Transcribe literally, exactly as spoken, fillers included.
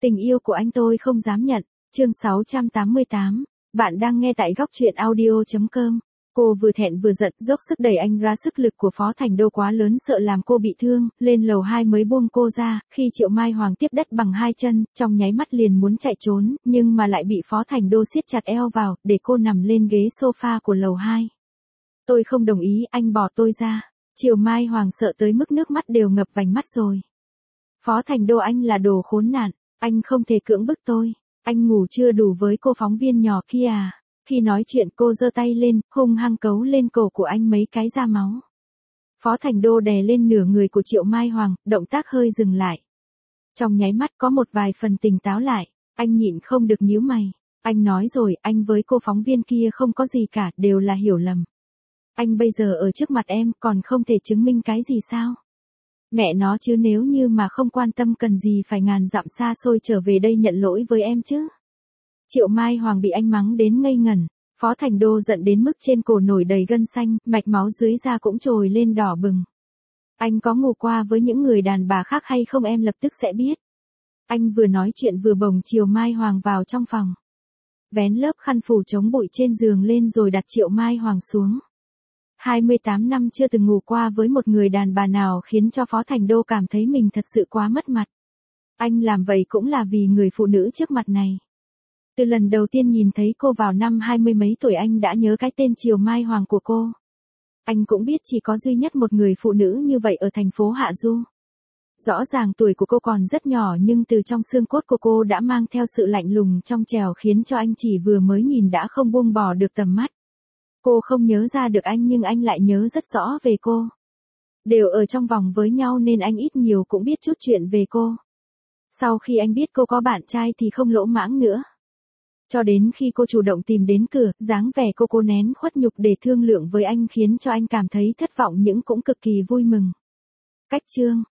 Tình yêu của anh tôi không dám nhận. Chương sáu trăm tám mươi tám. Bạn đang nghe tại góc truyện audio chấm com. Cô vừa thẹn vừa giận, dốc sức đẩy anh ra, sức lực của Phó Thành Đô quá lớn sợ làm cô bị thương, lên lầu hai mới buông cô ra, khi Triệu Mai Hoàng tiếp đất bằng hai chân, trong nháy mắt liền muốn chạy trốn, nhưng mà lại bị Phó Thành Đô siết chặt eo vào, để cô nằm lên ghế sofa của lầu hai. Tôi không đồng ý, anh bỏ tôi ra. Triệu Mai Hoàng sợ tới mức nước mắt đều ngập vành mắt rồi. Phó Thành Đô, anh là đồ khốn nạn, anh không thể cưỡng bức tôi. Anh ngủ chưa đủ với cô phóng viên nhỏ kia à? Khi nói chuyện cô giơ tay lên, hung hăng cấu lên cổ của anh mấy cái ra máu. Phó Thành Đô đè lên nửa người của Triệu Mai Hoàng, động tác hơi dừng lại. Trong nháy mắt có một vài phần tỉnh táo lại, anh nhịn không được nhíu mày. Anh nói rồi, anh với cô phóng viên kia không có gì cả, đều là hiểu lầm. Anh bây giờ ở trước mặt em còn không thể chứng minh cái gì sao? Mẹ nó chứ, nếu như mà không quan tâm cần gì phải ngàn dặm xa xôi trở về đây nhận lỗi với em chứ. Triệu Mai Hoàng bị anh mắng đến ngây ngẩn, Phó Thành Đô giận đến mức trên cổ nổi đầy gân xanh, mạch máu dưới da cũng trồi lên đỏ bừng. Anh có ngủ qua với những người đàn bà khác hay không em lập tức sẽ biết. Anh vừa nói chuyện vừa bồng Triệu Mai Hoàng vào trong phòng. Vén lớp khăn phủ chống bụi trên giường lên rồi đặt Triệu Mai Hoàng xuống. hai mươi tám năm chưa từng ngủ qua với một người đàn bà nào khiến cho Phó Thành Đô cảm thấy mình thật sự quá mất mặt. Anh làm vậy cũng là vì người phụ nữ trước mặt này. Từ lần đầu tiên nhìn thấy cô vào năm hai mươi mấy tuổi anh đã nhớ cái tên Triệu Mai Hoàng của cô. Anh cũng biết chỉ có duy nhất một người phụ nữ như vậy ở thành phố Hạ Du. Rõ ràng tuổi của cô còn rất nhỏ nhưng từ trong xương cốt của cô đã mang theo sự lạnh lùng trong trẻo khiến cho anh chỉ vừa mới nhìn đã không buông bỏ được tầm mắt. Cô không nhớ ra được anh nhưng anh lại nhớ rất rõ về cô. Đều ở trong vòng với nhau nên anh ít nhiều cũng biết chút chuyện về cô. Sau khi anh biết cô có bạn trai thì không lỗ mãng nữa. Cho đến khi cô chủ động tìm đến cửa, dáng vẻ cô cố nén khuất nhục để thương lượng với anh khiến cho anh cảm thấy thất vọng nhưng cũng cực kỳ vui mừng. Cách chương,